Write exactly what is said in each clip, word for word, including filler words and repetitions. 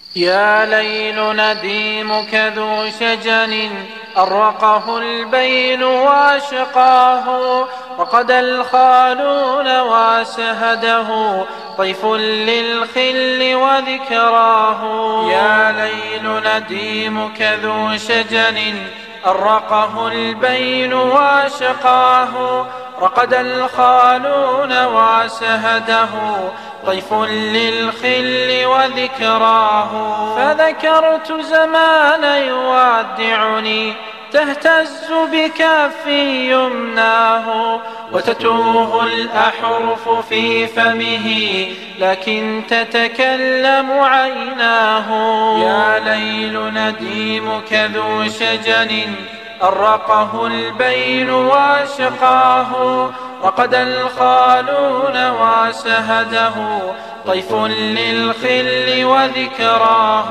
يا ليل نديمك ذو شجن أرقه البين واشقاه، وقد الخالون واسهده طيف للخل وذكراه. يا ليل نديمك ذو شجن أرقه البين واشقاه، رقد الخالون واسهده طيف للخل وذكراه. فذكرت زمان يودعني تهتز بكفي يمناه، وتتوه الأحرف في فمه لكن تتكلم عيناه. يا ليل نديمك ذو شجن أرقه البين واشقاه، رقد الخالون واسهده طيف للخل وذكراه.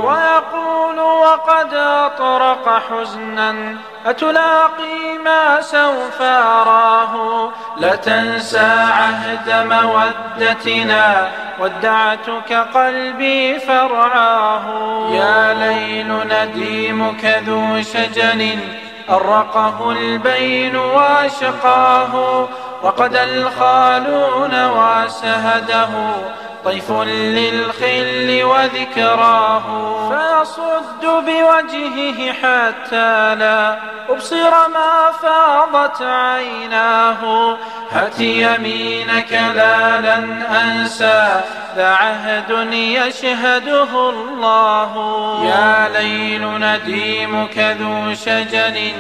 ويقول وقد أطرق حزنا أتلاقي ما سوف أراه، لا تنسى عهد مودتنا ودعتك قلبي فرعاه. يا ليل نديمك ذو شجن أرقه البين واشقاه، رقد الخالون واسهده طيف للخل وذكراه. فيصد بوجهه حتى لا أبصر ما فاضت عيناه، هات يمينك لا لن أنسى ذا عهد يشهده الله. يا ليل نديمك ذو شجن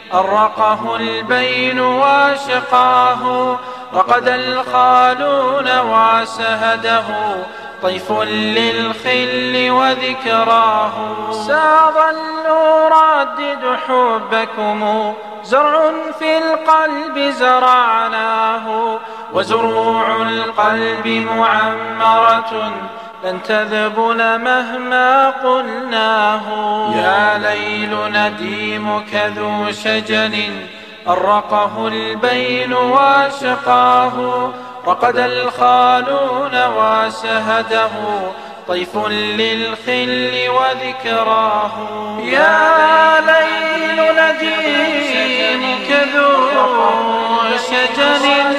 أرقه البين واشقاه، رقد الخالون واسهده طيف للخل وذكراه. سأظل أردد حبكم زرع في القلب زرعناه، وزروع القلب معمرة لن تذبل مهما قلناه. يا ليل نديمك ذو شجن أرقه البين واشقاه، رقد الخالون واسهده طيف للخل وذكراه. يا ليل نديمك ذو شجن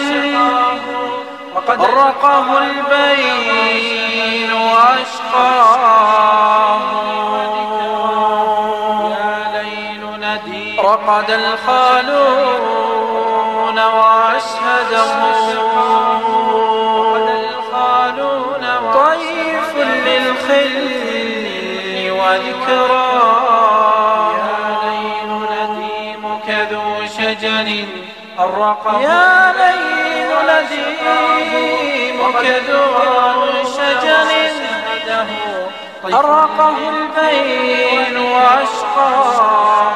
أرقه البين واشقاه، رقد الخالون واسهده طيف للخل وذكراه. يا ليل نديمك ذو شجن أرقه يا ليل نديمك ذو شجن أرقه البين واشقاه،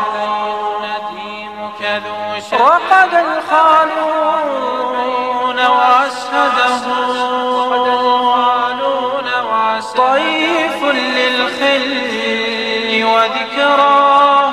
رقد الخالون واسهده طيف للخل وذكراه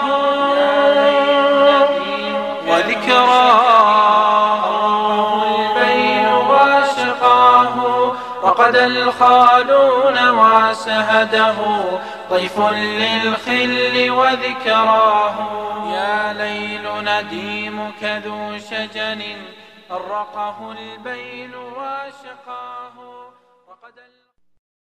وذكراه. البين واشقاه، رقد الخالون واسهده طيف للخل وذكراه. يا ليل نديمك ذو شجن أرقه البين واشقاه، رقد